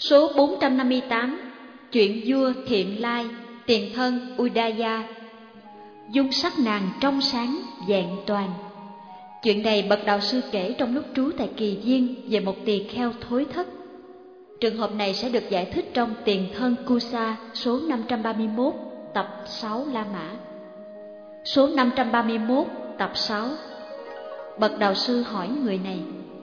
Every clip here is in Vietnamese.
Số 458. Chuyện vua Thiện Lai, tiền thân Udaya. Dung sắc nàng trong sáng, vẹn toàn. Chuyện này bậc đạo sư kể trong lúc trú tại Kỳ Viên về một tỳ kheo thối thất. Trường hợp này sẽ được giải thích trong Tiền thân Kusa số 531, tập 6 La Mã. Số 531, tập 6. Bậc đạo sư hỏi người này: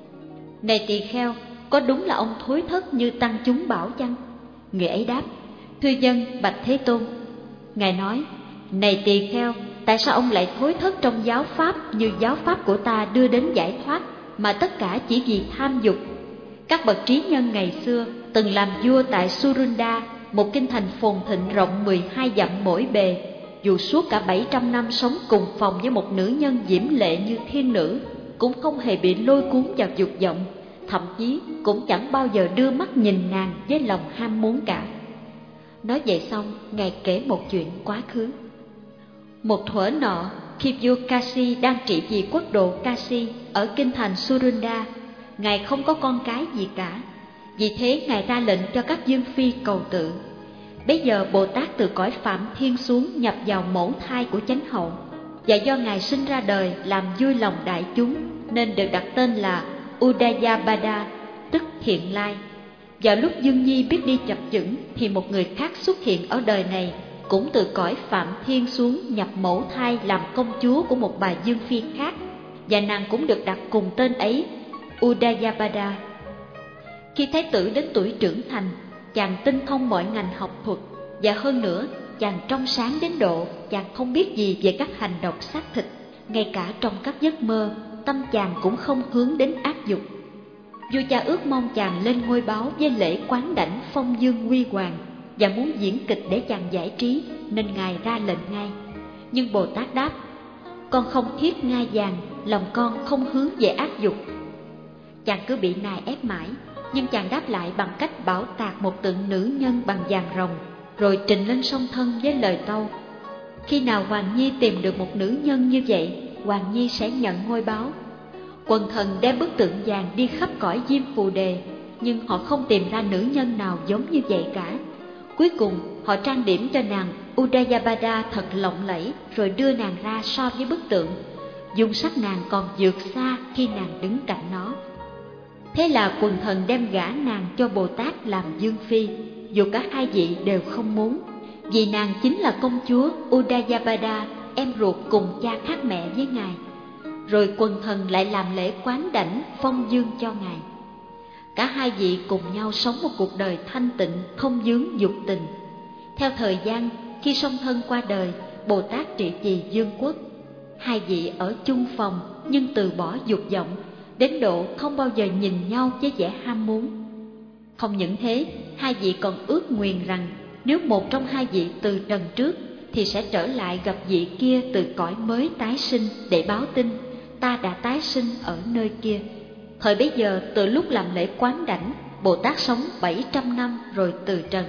Này tỳ kheo, có đúng là ông thối thất như tăng chúng bảo chăng? Người ấy đáp: Thưa dân, bạch Thế Tôn. Ngài nói: Này tỳ kheo, tại sao ông lại thối thất trong giáo pháp như giáo pháp của ta đưa đến giải thoát, mà tất cả chỉ vì tham dục? Các bậc trí nhân ngày xưa từng làm vua tại Surunda, một kinh thành phồn thịnh rộng 12 dặm mỗi bề. Dù suốt cả 700 năm sống cùng phòng với một nữ nhân diễm lệ như thiên nữ, cũng không hề bị lôi cuốn vào dục vọng, thậm chí cũng chẳng bao giờ đưa mắt nhìn nàng với lòng ham muốn cả. Nói vậy xong, Ngài kể một chuyện quá khứ. Một thuở nọ, khi vua Kasi đang trị vì quốc độ Kasi ở kinh thành Surunda, Ngài không có con cái gì cả. Vì thế Ngài ra lệnh cho các dương phi cầu tự. Bấy giờ Bồ Tát từ cõi Phạm Thiên xuống nhập vào mẫu thai của chánh hậu, và do Ngài sinh ra đời làm vui lòng đại chúng nên được đặt tên là Udayabada, tức Thiện Lai. Vào lúc Dương Nhi biết đi chập chững thì một người khác xuất hiện ở đời này, cũng từ cõi Phạm Thiên xuống nhập mẫu thai làm công chúa của một bà Dương Phi khác, và nàng cũng được đặt cùng tên ấy, Udayabada. Khi Thái tử đến tuổi trưởng thành, chàng tinh thông mọi ngành học thuật, và hơn nữa chàng trong sáng đến độ chàng không biết gì về các hành động xác thịt. Ngay cả trong các giấc mơ, tâm chàng cũng không hướng đến ác dục. Vua cha ước mong chàng lên ngôi báo với lễ quán đảnh phong dương huy hoàng, và muốn diễn kịch để chàng giải trí, nên Ngài ra lệnh ngay. Nhưng Bồ Tát đáp: Con không thiết ngai vàng, lòng con không hướng về ác dục. Chàng cứ bị nài ép mãi, nhưng chàng đáp lại bằng cách bảo tạc một tượng nữ nhân bằng vàng rồng, rồi trình lên song thân với lời tâu: Khi nào Hoàng Nhi tìm được một nữ nhân như vậy, Hoàng Nhi sẽ nhận ngôi báo. Quần thần đem bức tượng vàng đi khắp cõi Diêm Phù Đề, nhưng họ không tìm ra nữ nhân nào giống như vậy cả. Cuối cùng họ trang điểm cho nàng Udayabada thật lộng lẫy, rồi đưa nàng ra so với bức tượng. Dung sắc nàng còn vượt xa khi nàng đứng cạnh nó. Thế là quần thần đem gả nàng cho Bồ Tát làm Dương Phi, dù cả hai vị đều không muốn, vì nàng chính là công chúa Udayabada, em ruột cùng cha khác mẹ với Ngài. Rồi quần thần lại làm lễ quán đảnh phong dương cho Ngài. Cả hai vị cùng nhau sống một cuộc đời thanh tịnh, không vướng dục tình. Theo thời gian, khi song thân qua đời, Bồ Tát trị vì dương quốc. Hai vị ở chung phòng nhưng từ bỏ dục vọng, đến độ không bao giờ nhìn nhau với vẻ ham muốn. Không những thế, hai vị còn ước nguyền rằng nếu một trong hai vị từ trần trước thì sẽ trở lại gặp vị kia từ cõi mới tái sinh để báo tin ta đã tái sinh ở nơi kia. Thời bấy giờ, từ lúc làm lễ quán đảnh, Bồ Tát sống 700 năm rồi từ trần.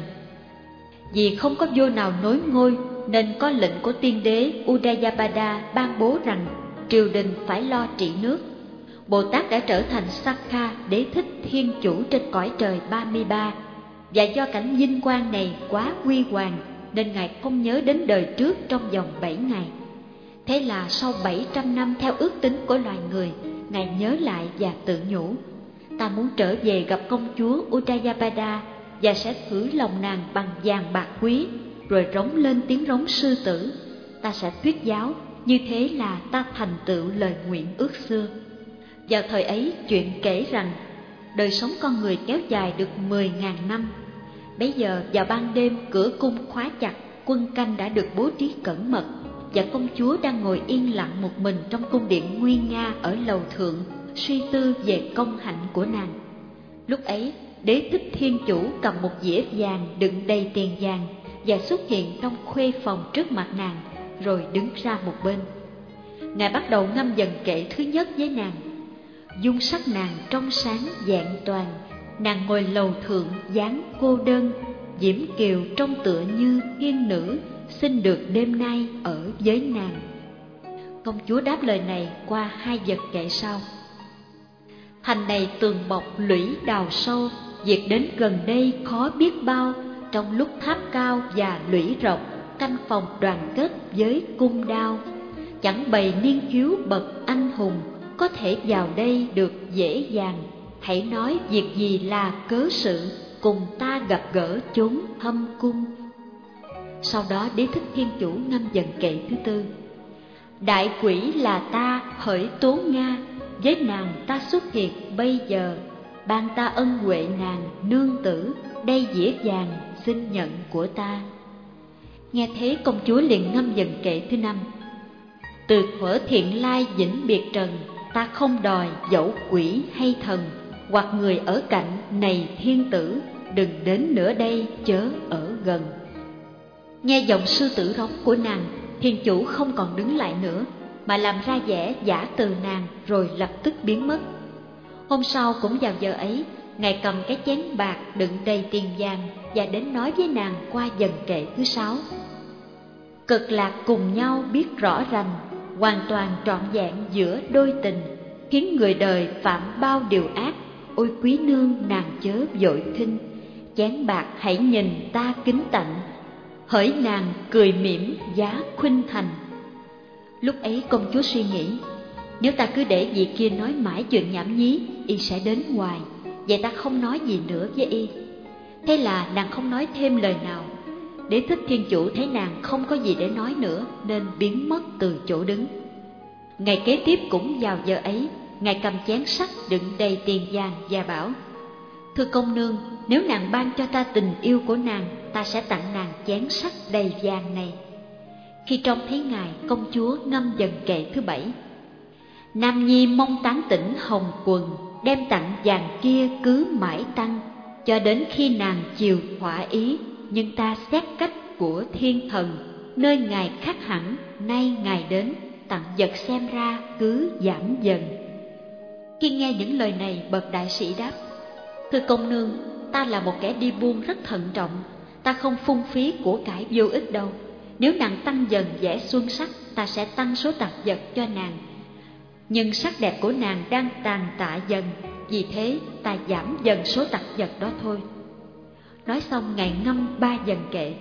Vì không có vua nào nối ngôi, nên có lệnh của tiên đế Udayabada ban bố rằng triều đình phải lo trị nước. Bồ Tát đã trở thành Sakha, đế thích thiên chủ trên cõi trời 33, và do cảnh vinh quang này quá huy hoàng nên Ngài không nhớ đến đời trước trong vòng 7 ngày. Thế là sau 700 năm theo ước tính của loài người, Ngài nhớ lại và tự nhủ: Ta muốn trở về gặp công chúa Udayabada và sẽ thử lòng nàng bằng vàng bạc quý, rồi rống lên tiếng rống sư tử. Ta sẽ thuyết giáo, như thế là ta thành tựu lời nguyện ước xưa. Vào thời ấy, chuyện kể rằng đời sống con người kéo dài được 10.000 năm. Bấy giờ vào ban đêm, cửa cung khóa chặt, quân canh đã được bố trí cẩn mật, và công chúa đang ngồi yên lặng một mình trong cung điện nguy nga ở lầu thượng, suy tư về công hạnh của nàng. Lúc ấy, đế thích thiên chủ cầm một dĩa vàng đựng đầy tiền vàng và xuất hiện trong khuê phòng trước mặt nàng, rồi đứng ra một bên. Ngài bắt đầu ngâm dần kệ thứ nhất với nàng. Dung sắc nàng trong sáng vẹn toàn, nàng ngồi lầu thượng dáng cô đơn, diễm kiều trông tựa như thiên nữ, xin được đêm nay ở với nàng. Công chúa đáp lời này qua hai vật kệ sau. Thành này tường bọc lũy đào sâu, việc đến gần đây khó biết bao. Trong lúc tháp cao và lũy rộng, canh phòng đoàn kết với cung đao, chẳng bày niên hiếu bậc anh hùng, có thể vào đây được dễ dàng. Hãy nói việc gì là cớ sự, cùng ta gặp gỡ chốn thâm cung. Sau đó Đế Thích Thiên Chủ ngâm dần kệ thứ tư. Đại quỷ là ta hỡi Tố Nga, với nàng ta xuất hiện bây giờ, ban ta ân huệ nàng nương tử, đây dĩa vàng xin nhận của ta. Nghe thế công chúa liền ngâm dần kệ thứ năm. Từ thuở thiện lai vĩnh biệt trần, ta không đòi dẫu quỷ hay thần, hoặc người ở cạnh này thiên tử, đừng đến nữa đây chớ ở gần. Nghe giọng sư tử rống của nàng, Thiên Chủ không còn đứng lại nữa, mà làm ra vẻ giả từ nàng rồi lập tức biến mất. Hôm sau cũng vào giờ ấy, Ngài cầm cái chén bạc đựng đầy tiền vàng và đến nói với nàng qua dần kệ thứ sáu. Cực lạc cùng nhau biết rõ rành, hoàn toàn trọn vẹn giữa đôi tình, khiến người đời phạm bao điều ác. Ôi quý nương nàng chớ vội khinh, chén bạc hãy nhìn ta kính tạnh, hỡi nàng cười mỉm giá khuynh thành. Lúc ấy công chúa suy nghĩ, nếu ta cứ để vị kia nói mãi chuyện nhảm nhí, y sẽ đến hoài, vậy ta không nói gì nữa với y. Thế là nàng không nói thêm lời nào. Đế Thích Thiên Chủ thấy nàng không có gì để nói nữa nên biến mất từ chỗ đứng. Ngày kế tiếp cũng vào giờ ấy, Ngài cầm chén sắt đựng đầy tiền vàng và bảo: Thưa công nương, nếu nàng ban cho ta tình yêu của nàng, ta sẽ tặng nàng chén sắt đầy vàng này. Khi trông thấy Ngài, công chúa ngâm dần kệ thứ bảy. Nam nhi mong tán tỉnh hồng quần, đem tặng vàng kia cứ mãi tăng, cho đến khi nàng chiều thỏa ý. Nhưng ta xét cách của thiên thần, nơi Ngài khác hẳn, nay Ngài đến, tặng vật xem ra cứ giảm dần. Khi nghe những lời này, bậc đại sĩ đáp: Thưa công nương, ta là một kẻ đi buôn rất thận trọng, ta không phung phí của cải vô ích đâu. Nếu nàng tăng dần vẻ xuân sắc, ta sẽ tăng số tạp vật cho nàng. Nhưng sắc đẹp của nàng đang tàn tạ dần, vì thế ta giảm dần số tạp vật đó thôi. Nói xong Ngài ngâm 3 dần kệ.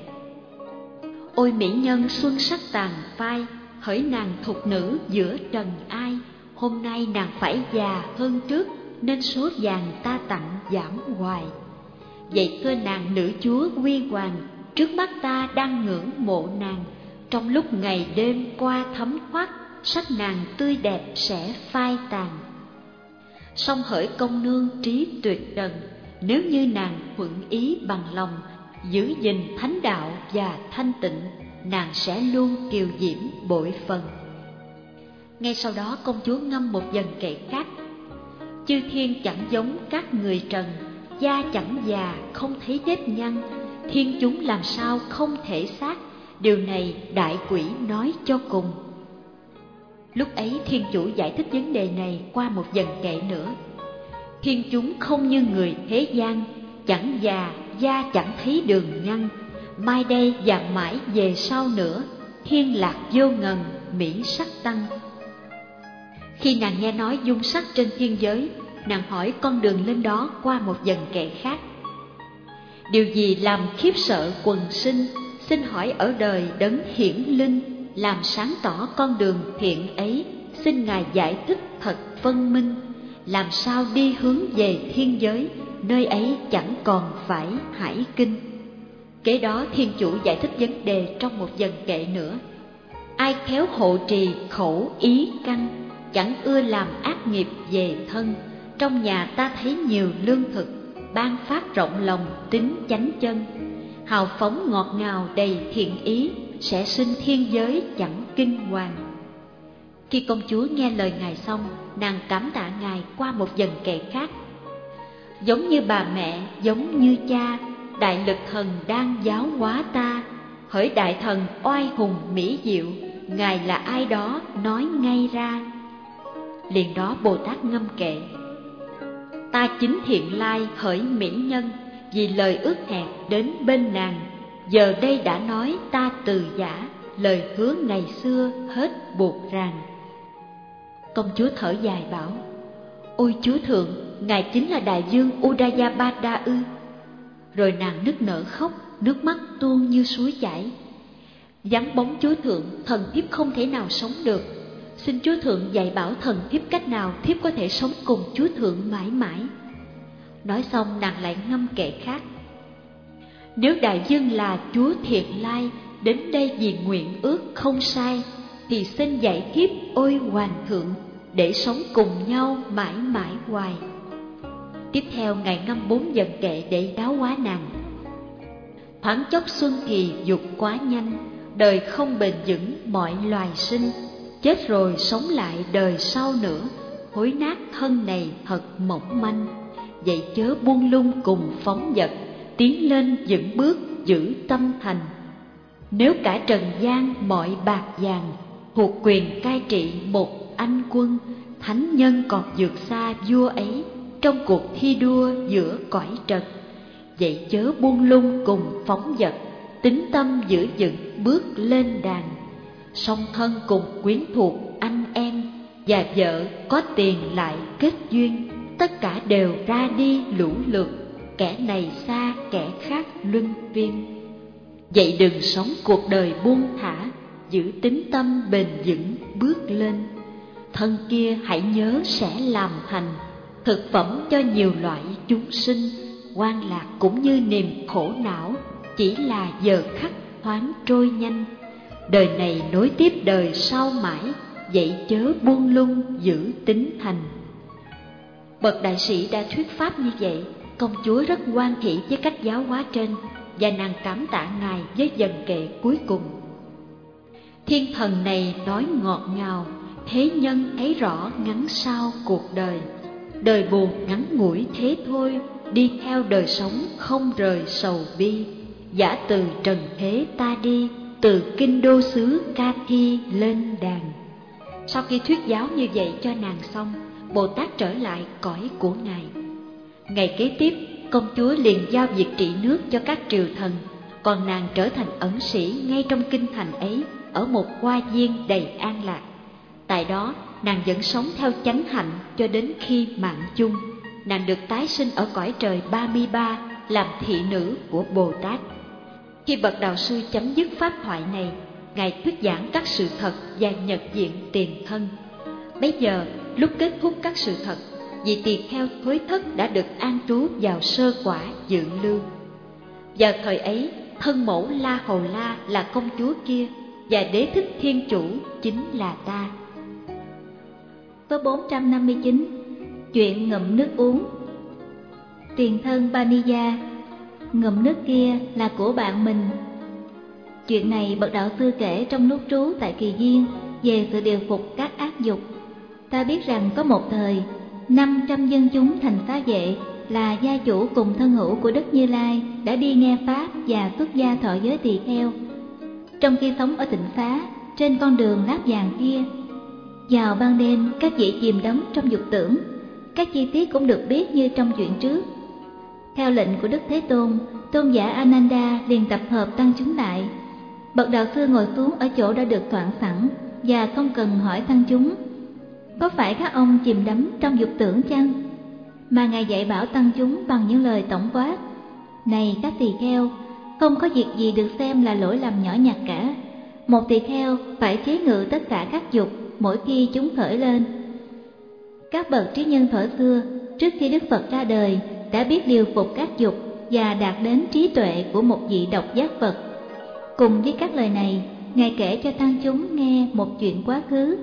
Ôi mỹ nhân xuân sắc tàn phai, hỡi nàng thục nữ giữa trần ai, hôm nay nàng phải già hơn trước, nên số vàng ta tặng giảm hoài. Vậy thưa nàng nữ chúa huy hoàng, trước mắt ta đang ngưỡng mộ nàng, trong lúc ngày đêm qua thấm thoát, sắc nàng tươi đẹp sẽ phai tàn. Song hỡi công nương trí tuyệt trần, nếu như nàng thuận ý bằng lòng, giữ gìn thánh đạo và thanh tịnh, nàng sẽ luôn kiều diễm bội phần. Ngay sau đó công chúa ngâm một dần kệ khác. Chư thiên chẳng giống các người trần, da chẳng già không thấy nếp nhăn, thiên chúng làm sao không thể xác, điều này đại quỷ nói cho cùng. Lúc ấy Thiên Chủ giải thích vấn đề này qua một dần kệ nữa. Thiên chúng không như người thế gian, chẳng già, da chẳng thấy đường nhăn, mai đây và mãi về sau nữa, thiên lạc vô ngần, mỹ sắc tăng. Khi nàng nghe nói dung sắc trên thiên giới, nàng hỏi con đường lên đó qua một dần kệ khác. Điều gì làm khiếp sợ quần sinh, xin hỏi ở đời đấng hiển linh, làm sáng tỏ con đường thiện ấy, xin Ngài giải thích thật phân minh, làm sao đi hướng về thiên giới, nơi ấy chẳng còn phải hải kinh. Kế đó Thiên Chủ giải thích vấn đề trong một dần kệ nữa. Ai khéo hộ trì khẩu ý căn, chẳng ưa làm ác nghiệp về thân, trong nhà ta thấy nhiều lương thực, ban phát rộng lòng tính chánh chân, hào phóng ngọt ngào đầy thiện ý, sẽ sinh thiên giới chẳng kinh hoàng. Khi công chúa nghe lời Ngài xong, nàng cảm tạ Ngài qua một dần kệ khác. Giống như bà mẹ, giống như cha, đại lực thần đang giáo hóa ta, hỡi đại thần oai hùng mỹ diệu, Ngài là ai đó nói ngay ra. Liền đó Bồ Tát ngâm kệ. Ta chính thiện lai hỡi mỹ nhân, vì lời ước hẹn đến bên nàng, giờ đây đã nói ta từ giả, lời hứa ngày xưa hết buộc ràng. Công chúa thở dài bảo: Ôi chúa thượng, Ngài chính là đại dương Udayabada ư? Rồi nàng nức nở khóc, nước mắt tuôn như suối chảy. Vắng bóng Chúa Thượng, thần thiếp không thể nào sống được. Xin Chúa Thượng dạy bảo thần thiếp cách nào thiếp có thể sống cùng Chúa Thượng mãi mãi. Nói xong nàng lại ngâm kệ khác. Nếu đại dương là Chúa Thiện Lai đến đây vì nguyện ước không sai, thì xin dạy thiếp ôi Hoàng Thượng để sống cùng nhau mãi mãi hoài. Tiếp theo Ngài ngâm 4 dần kệ để giáo hóa nàng. Thoáng chốc xuân thì dục quá nhanh, đời không bền vững mọi loài sinh. Chết rồi sống lại đời sau nữa, hối nát thân này thật mỏng manh. Vậy chớ buông lung cùng phóng dật, tiến lên vững bước giữ tâm thành. Nếu cả trần gian mọi bạc vàng, thuộc quyền cai trị một anh quân, thánh nhân còn vượt xa vua ấy trong cuộc thi đua giữa cõi trần. Vậy chớ buông lung cùng phóng dật, tín tâm giữ vững bước lên đàn. Song thân cùng quyến thuộc anh em, và vợ có tiền lại kết duyên, tất cả đều ra đi lũ lượt, kẻ này xa kẻ khác luân phiên. Vậy đừng sống cuộc đời buông thả, giữ tín tâm bền vững bước lên. Thân kia hãy nhớ sẽ làm thành thực phẩm cho nhiều loại chúng sinh. Hoan lạc cũng như niềm khổ não, chỉ là giờ khắc thoáng trôi nhanh. Đời này nối tiếp đời sau mãi, vậy chớ buông lung giữ tín thành. Bậc đại sĩ đã thuyết pháp như vậy, công chúa rất hoan hỷ với cách giáo hóa trên, và nàng cảm tạ Ngài với dần kệ cuối cùng. Thiên thần này nói ngọt ngào, thế nhân thấy rõ ngắn sao cuộc đời. Đời buồn ngắn ngủi thế thôi, đi theo đời sống không rời sầu bi. Giả từ trần thế ta đi, từ kinh đô xứ Ca Thi lên đàn. Sau khi thuyết giáo như vậy cho nàng xong, Bồ Tát trở lại cõi của Ngài. Ngày kế tiếp, công chúa liền giao việc trị nước cho các triều thần, còn nàng trở thành ẩn sĩ ngay trong kinh thành ấy, ở một hoa viên đầy an lạc. Tại đó, nàng vẫn sống theo chánh hạnh cho đến khi mạng chung. Nàng được tái sinh ở cõi trời Ba Mi Ba, làm thị nữ của Bồ Tát. Khi bậc đạo sư chấm dứt pháp thoại này, Ngài thuyết giảng các sự thật và nhật diện tiền thân. Bấy giờ, lúc kết thúc các sự thật, vị tỳ kheo thối thất đã được an trú vào sơ quả dự lưu. Vào thời ấy, thân mẫu La Hầu La là công chúa kia, và đế thích thiên chủ chính là ta. Số 459. Chuyện ngụm nước uống. Tiền thân Baniya, ngụm nước kia là của bạn mình. Chuyện này bậc đạo sư kể trong lúc trú tại Kỳ Viên về sự điều phục các ác dục. Ta biết rằng có một thời, 500 dân chúng thành Phá Vệ là gia chủ cùng thân hữu của Đức Như Lai đã đi nghe pháp và xuất gia thọ giới tỳ kheo. Trong khi sống ở Tịnh Phá, trên con đường láp vàng kia, vào ban đêm các vị chìm đắm trong dục tưởng. Các chi tiết cũng được biết như trong chuyện trước. Theo lệnh của Đức Thế Tôn, tôn giả Ananda liền tập hợp tăng chúng lại. Bậc đạo sư ngồi xuống ở chỗ đã được soạn sẵn và không cần hỏi tăng chúng: có phải các ông chìm đắm trong dục tưởng chăng? Mà Ngài dạy bảo tăng chúng bằng những lời tổng quát: này các tỳ kheo, không có việc gì được xem là lỗi lầm nhỏ nhặt cả. Một tỳ kheo phải chế ngự tất cả các dục mỗi khi chúng khởi lên. Các bậc trí nhân thuở xưa, trước khi Đức Phật ra đời, đã biết điều phục các dục và đạt đến trí tuệ của một vị độc giác Phật. Cùng với các lời này, Ngài kể cho tăng chúng nghe một chuyện quá khứ.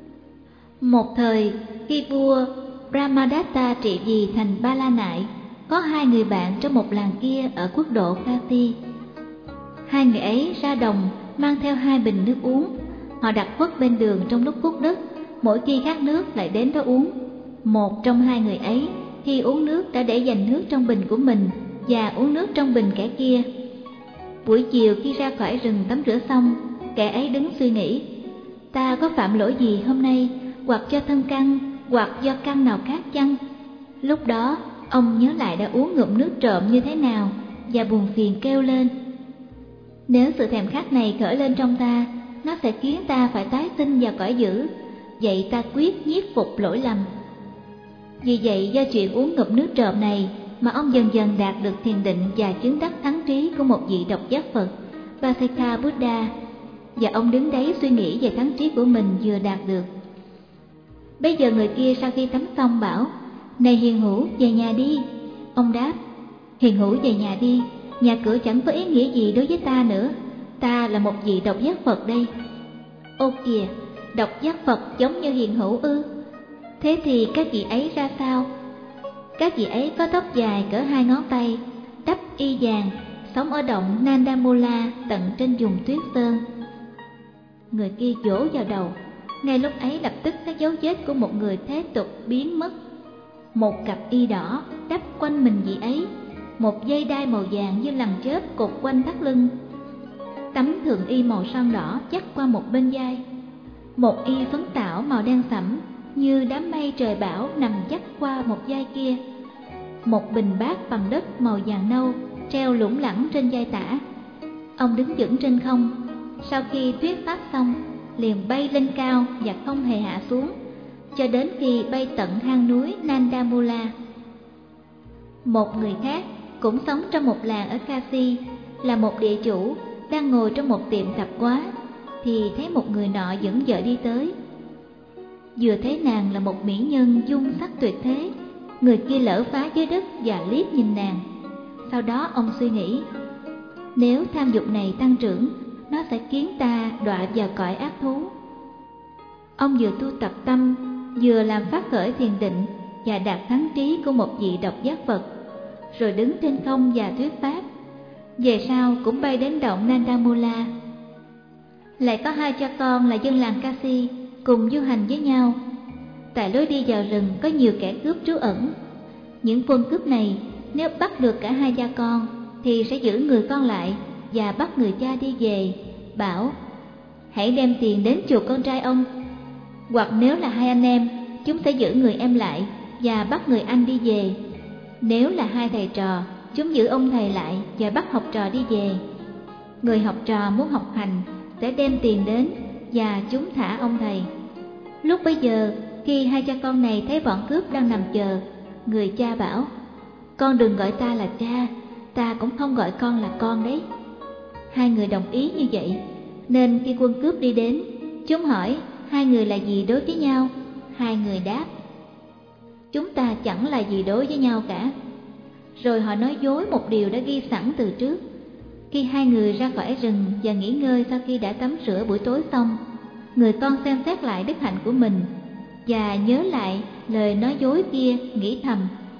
Một thời, khi vua Brahmadatta trị vì thành Ba La Nại, có 2 người bạn trong một làng kia ở quốc độ Kasi. 2 người ấy ra đồng mang theo 2 bình nước uống. Họ đặt khuất bên đường trong lúc cuốc đất, mỗi khi khát nước lại đến đó uống. Một trong 2 người ấy, khi uống nước đã để dành nước trong bình của mình và uống nước trong bình kẻ kia. Buổi chiều khi ra khỏi rừng tắm rửa xong, kẻ ấy đứng suy nghĩ: ta có phạm lỗi gì hôm nay, hoặc do thân căn, hoặc do căn nào khác chăng? Lúc đó, ông nhớ lại đã uống ngụm nước trộm như thế nào và buồn phiền kêu lên: nếu sự thèm khát này khởi lên trong ta, nó sẽ khiến ta phải tái sinh vào cõi dữ. Vậy ta quyết nhiếp phục lỗi lầm. Vì vậy do chuyện uống ngụm nước trộm này mà ông dần dần đạt được thiền định và chứng đắc thắng trí của một vị độc giác Phật, Vasettha Buddha, và ông đứng đấy suy nghĩ về thắng trí của mình vừa đạt được. Bây giờ người kia sau khi tắm xong bảo: "Này hiền hữu, về nhà đi." Ông đáp: "Hiền hữu về nhà đi, nhà cửa chẳng có ý nghĩa gì đối với ta nữa, ta là một vị độc giác Phật đây." Ô kìa, độc giác Phật giống như hiền hữu ư? Thế thì các vị ấy ra sao? Các vị ấy có tóc dài cỡ 2 ngón tay, đắp y vàng, sống ở động Nandamula tận trên vùng tuyết sơn. Người kia vỗ vào đầu, ngay lúc ấy lập tức các dấu vết của một người thế tục biến mất. Một cặp y đỏ đắp quanh mình vị ấy, một dây đai màu vàng như lằn chớp cột quanh thắt lưng. Tấm thượng y màu son đỏ dắt qua một bên vai, một y phấn tảo màu đen sẫm như đám mây trời bão nằm dắt qua một vai kia. Một bình bát bằng đất màu vàng nâu treo lủng lẳng trên vai tả. Ông đứng vững trên không, sau khi thuyết pháp xong liền bay lên cao và không hề hạ xuống cho đến khi bay tận hang núi Nandamula. Một người khác cũng sống trong một làng ở Kashi, là một địa chủ, đang ngồi trong một tiệm tạp hóa thì thấy một người nọ dẫn vợ đi tới. Vừa thấy nàng là một mỹ nhân dung sắc tuyệt thế, người kia lỡ phá dưới đất và liếc nhìn nàng. Sau đó ông suy nghĩ, nếu tham dục này tăng trưởng, nó sẽ khiến ta đọa vào cõi ác thú. Ông vừa tu tập tâm, vừa làm phát khởi thiền định và đạt thắng trí của một vị độc giác Phật, rồi đứng trên không và thuyết pháp. Về sau cũng bay đến động Nandamula. Lại có 2 cha con là dân làng Kashi cùng du hành với nhau. Tại lối đi vào rừng có nhiều kẻ cướp trú ẩn. Những quân cướp này nếu bắt được cả 2 cha con thì sẽ giữ người con lại và bắt người cha đi về, bảo: "Hãy đem tiền đến chuộc con trai ông." Hoặc nếu là 2 anh em, chúng sẽ giữ người em lại và bắt người anh đi về. Nếu là 2 thầy trò, chúng giữ ông thầy lại và bắt học trò đi về. Người học trò muốn học hành sẽ đem tiền đến và chúng thả ông thầy. Lúc bấy giờ, khi 2 cha con này thấy bọn cướp đang nằm chờ, người cha bảo: "Con đừng gọi ta là cha, ta cũng không gọi con là con đấy." 2 người đồng ý như vậy, nên khi quân cướp đi đến, chúng hỏi 2 người là gì đối với nhau. 2 người đáp: "Chúng ta chẳng là gì đối với nhau cả." Rồi họ nói dối một điều đã ghi sẵn từ trước. Khi 2 người ra khỏi rừng và nghỉ ngơi sau khi đã tắm rửa buổi tối xong, người con xem xét lại đức hạnh của mình và nhớ lại lời nói dối kia, nghĩ thầm: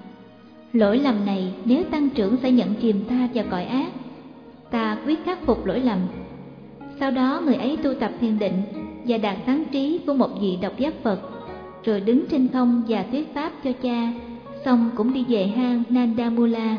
lỗi lầm này nếu tăng trưởng sẽ nhận chìm ta vào cõi ác, ta quyết khắc phục lỗi lầm. Sau đó người ấy tu tập thiền định và đạt thắng trí của một vị độc giác Phật, rồi đứng trên không và thuyết pháp cho cha, xong cũng đi về hang Nandamula.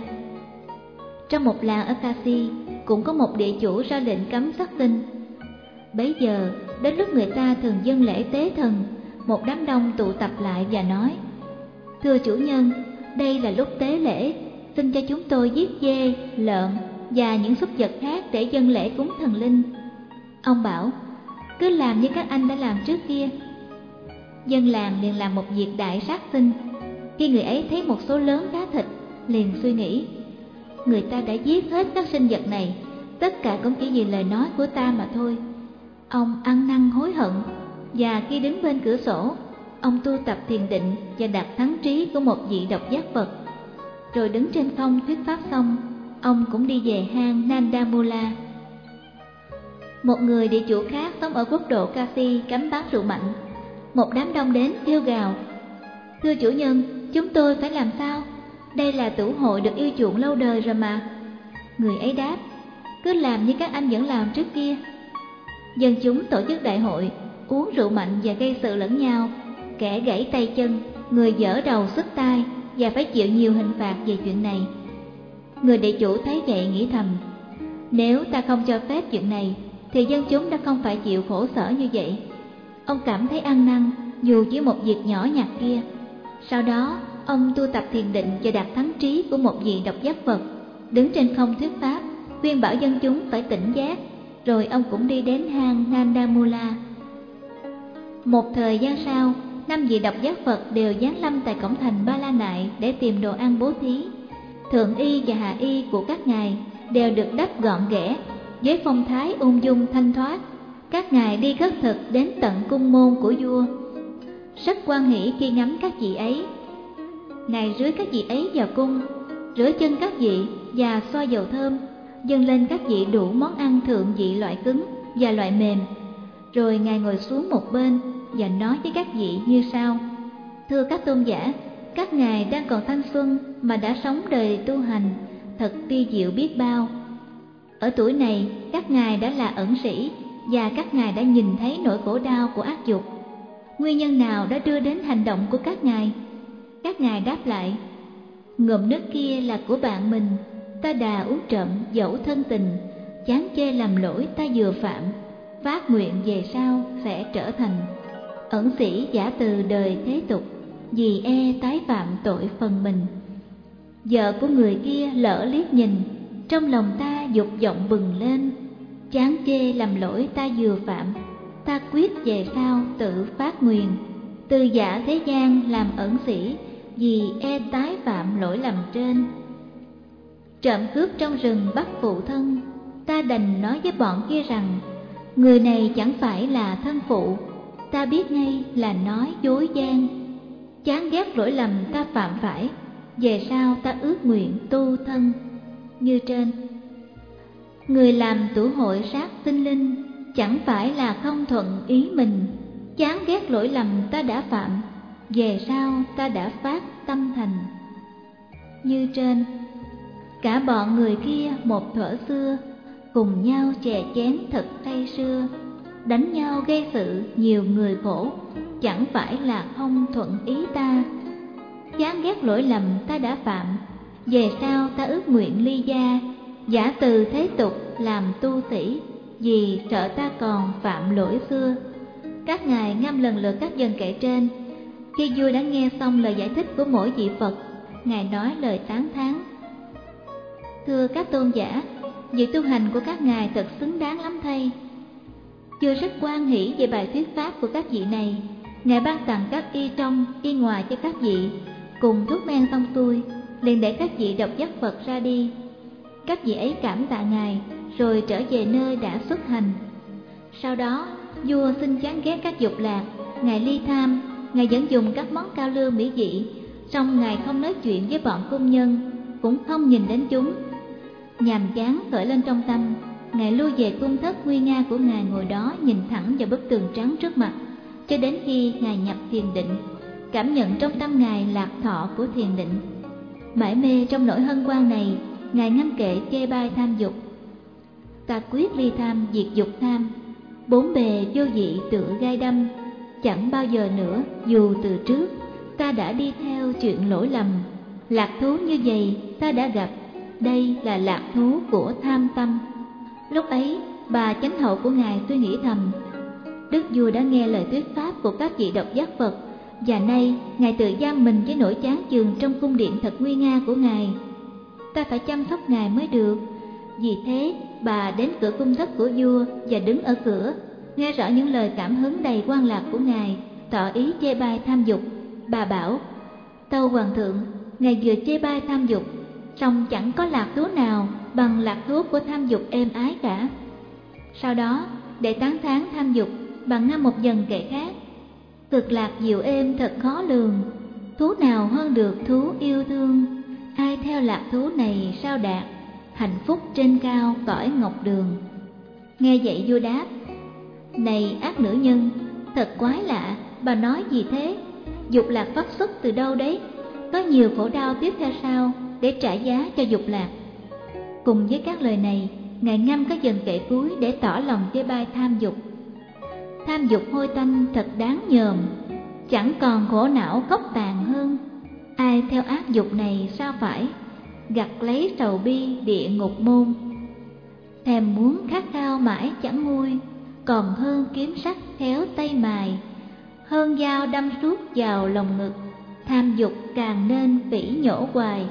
Trong một làng ở Kashi cũng có một địa chủ ra lệnh cấm sát sinh. Bấy giờ đến lúc người ta thường dâng lễ tế thần, một đám đông tụ tập lại và nói: "Thưa chủ nhân, đây là lúc tế lễ, xin cho chúng tôi giết dê, lợn và những súc vật khác để dâng lễ cúng thần linh." Ông bảo: "Cứ làm như các anh đã làm trước kia." Dân làng liền làm một việc đại sát sinh. Khi người ấy thấy một số lớn cá thịt, liền suy nghĩ: người ta đã giết hết các sinh vật này, tất cả cũng chỉ vì lời nói của ta mà thôi. Ông ăn năn hối hận, và khi đứng bên cửa sổ, ông tu tập thiền định và đạt thắng trí của một vị độc giác Phật. Rồi đứng trên không thuyết pháp xong, ông cũng đi về hang Nandamula. Một người địa chủ khác sống ở quốc độ Kashi cấm bán rượu mạnh. Một đám đông đến kêu gào: "Thưa chủ nhân, chúng tôi phải làm sao? Đây là tửu hội được yêu chuộng lâu đời rồi mà." Người ấy đáp: "Cứ làm như các anh vẫn làm trước kia." Dân chúng tổ chức đại hội, uống rượu mạnh và gây sự lẫn nhau, kẻ gãy tay chân, người dở đầu xức tai và phải chịu nhiều hình phạt về chuyện này. Người địa chủ thấy vậy nghĩ thầm: nếu ta không cho phép chuyện này thì dân chúng đã không phải chịu khổ sở như vậy. Ông cảm thấy ăn năn dù chỉ một việc nhỏ nhặt kia. Sau đó ông tu tập thiền định và đạt thắng trí của một vị độc giác Phật, đứng trên không thuyết pháp, khuyên bảo dân chúng phải tỉnh giác. Rồi ông cũng đi đến hang Nandamula. Một thời gian sau, 5 vị độc giác Phật đều giáng lâm tại cổng thành Ba La Nại để tìm đồ ăn bố thí. Thượng y và hạ y của các ngài đều được đắp gọn ghẽ, với phong thái ung dung thanh thoát. Các ngài đi khất thực đến tận cung môn của vua, rất hoan hỷ khi ngắm các vị ấy. Ngài rưới các vị ấy vào cung, rửa chân các vị và xoa dầu thơm, dâng lên các vị đủ món ăn thượng vị loại cứng và loại mềm. Rồi Ngài ngồi xuống một bên và nói với các vị như sau: Thưa các tôn giả, các ngài đang còn thanh xuân mà đã sống đời tu hành thật vi diệu biết bao. Ở tuổi này các ngài đã là ẩn sĩ và các ngài đã nhìn thấy nỗi khổ đau của ác dục. Nguyên nhân nào đã đưa đến hành động của các ngài? Các ngài đáp lại: Ngụm nước kia là của bạn mình, ta đà uống trộm dẫu thân tình, chán chê làm lỗi ta vừa phạm, phát nguyện về sau sẽ trở thành ẩn sĩ giả từ đời thế tục, vì e tái phạm tội phần mình. Vợ của người kia lỡ liếc nhìn, trong lòng ta dục vọng bừng lên, chán chê làm lỗi ta vừa phạm, ta quyết về sau tự phát nguyền, từ giả thế gian làm ẩn sĩ, vì e tái phạm lỗi lầm trên. Trộm cướp trong rừng bắt phụ thân, ta đành nói với bọn kia rằng người này chẳng phải là thân phụ, ta biết ngay là nói dối gian. Chán ghét lỗi lầm ta phạm phải, về sau ta ước nguyện tu thân. Như trên. Người làm tửu hội sát sinh linh, chẳng phải là không thuận ý mình, chán ghét lỗi lầm ta đã phạm, về sau ta đã phát tâm thành. Như trên. Cả bọn người kia một thuở xưa, cùng nhau chè chén thật say sưa, đánh nhau gây sự nhiều người khổ, chẳng phải là không thuận ý ta. Chán ghét lỗi lầm ta đã phạm, về sau ta ước nguyện ly gia, giả từ thế tục làm tu sĩ, vì sợ ta còn phạm lỗi xưa. Các ngài ngâm lần lượt các dần kệ trên. Khi vua đã nghe xong lời giải thích của mỗi vị Phật, ngài nói lời tán thán: Thưa các tôn giả, việc tu hành của các ngài thật xứng đáng lắm thay. Vua rất hoan hỷ về bài thuyết pháp của các vị này. Ngài ban tặng các y trong y ngoài cho các vị, cùng thuốc men xong xuôi, liền để các vị độc giác Phật ra đi. Các vị ấy cảm tạ ngài, rồi trở về nơi đã xuất hành. Sau đó vua xin chán ghét các dục lạc, ngài ly tham. Ngài vẫn dùng các món cao lương mỹ vị, song ngài không nói chuyện với bọn cung nhân, cũng không nhìn đến chúng. Nhàm chán khởi lên trong tâm, ngài lui về cung thất nguy nga của ngài, ngồi đó nhìn thẳng vào bức tường trắng trước mặt, cho đến khi ngài nhập thiền định, cảm nhận trong tâm ngài lạc thọ của thiền định. Mải mê trong nỗi hân hoan này, ngài ngâm kệ chê bai tham dục. Ta quyết ly tham diệt dục tham, bốn bề vô vị tựa gai đâm, chẳng bao giờ nữa dù từ trước ta đã đi theo chuyện lỗi lầm. Lạc thú như vậy ta đã gặp, đây là lạc thú của tham tâm. Lúc ấy bà chánh hậu của ngài suy nghĩ thầm: Đức vua đã nghe lời thuyết pháp của các vị độc giác Phật, và nay ngài tự giam mình với nỗi chán chường trong cung điện thật nguy nga của ngài. Ta phải chăm sóc ngài mới được. Vì thế bà đến cửa cung thất của vua và đứng ở cửa, nghe rõ những lời cảm hứng đầy quan lạc của ngài, tỏ ý chê bai tham dục. Bà bảo: Tâu hoàng thượng, ngài vừa chê bai tham dục, song chẳng có lạc thú nào bằng lạc thú của tham dục êm ái cả. Sau đó để tán thán tham dục, bà ngâm một dần kệ khác: Cực lạc diệu êm thật khó lường, thú nào hơn được thú yêu thương, ai theo lạc thú này sao đạt, hạnh phúc trên cao cõi ngọc đường. Nghe vậy vua đáp: Này ác nữ nhân, thật quái lạ, bà nói gì thế? Dục lạc phát xuất từ đâu đấy? Có nhiều khổ đau tiếp theo sau để trả giá cho dục lạc. Cùng với các lời này, ngài ngâm các dần kệ cuối để tỏ lòng chê bai tham dục. Tham dục hôi tanh thật đáng nhờm, chẳng còn khổ não khóc tàn hơn. Ai theo ác dục này sao phải, gặt lấy sầu bi địa ngục môn. Thèm muốn khát khao mãi chẳng nguôi, còn hơn kiếm sắc khéo tay mài, hơn dao đâm suốt vào lòng ngực, tham dục càng nên phỉ nhổ hoài.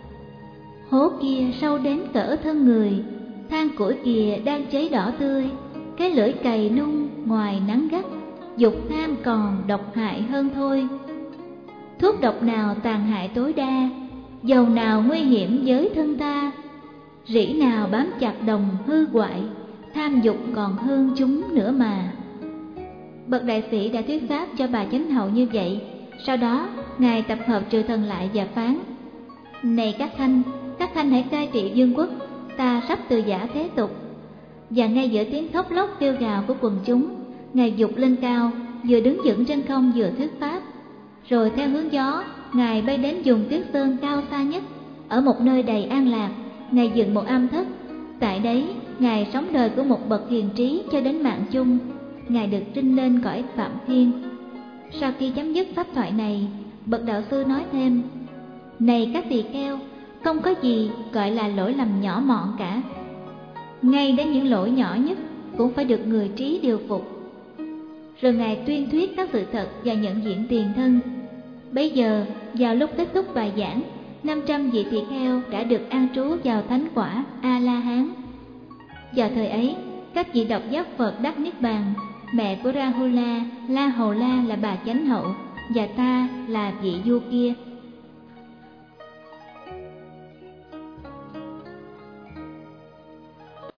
Hố kia sâu đến cỡ thân người, than củi kìa đang cháy đỏ tươi, cái lưỡi cày nung ngoài nắng gắt, dục tham còn độc hại hơn thôi. Thuốc độc nào tàn hại tối đa, dầu nào nguy hiểm với thân ta, rỉ nào bám chặt đồng hư hoại, tham dục còn hơn chúng nữa mà. Bậc đại sĩ đã thuyết pháp cho bà chánh hậu như vậy. Sau đó ngài tập hợp trừ thần lại và phán: này các khanh hãy cai trị vương quốc, ta sắp từ giả thế tục. Và ngay giữa tiếng khóc lóc kêu gào của quần chúng, ngài giục lên cao, vừa đứng vững trên không vừa thuyết pháp. Rồi theo hướng gió, ngài bay đến vùng tuyết sơn cao xa nhất. Ở một nơi đầy an lạc, ngài dựng một am thất. Tại đấy ngài sống đời của một bậc hiền trí cho đến mạng chung. Ngài được trinh lên cõi Phạm Thiên. Sau khi chấm dứt pháp thoại này, bậc đạo sư nói thêm: này các tỳ kheo, không có gì gọi là lỗi lầm nhỏ mọn cả. Ngay đến những lỗi nhỏ nhất cũng phải được người trí điều phục. Rồi ngài tuyên thuyết các sự thật và nhận diện tiền thân. Bấy giờ, vào lúc kết thúc bài giảng, 500 vị tỳ kheo đã được an trú vào thánh quả A-la-hán. Vào thời ấy, các vị độc giác Phật đắc niết bàn. Mẹ của Rahula, La Hầu La là bà chánh hậu, và ta là vị vua kia.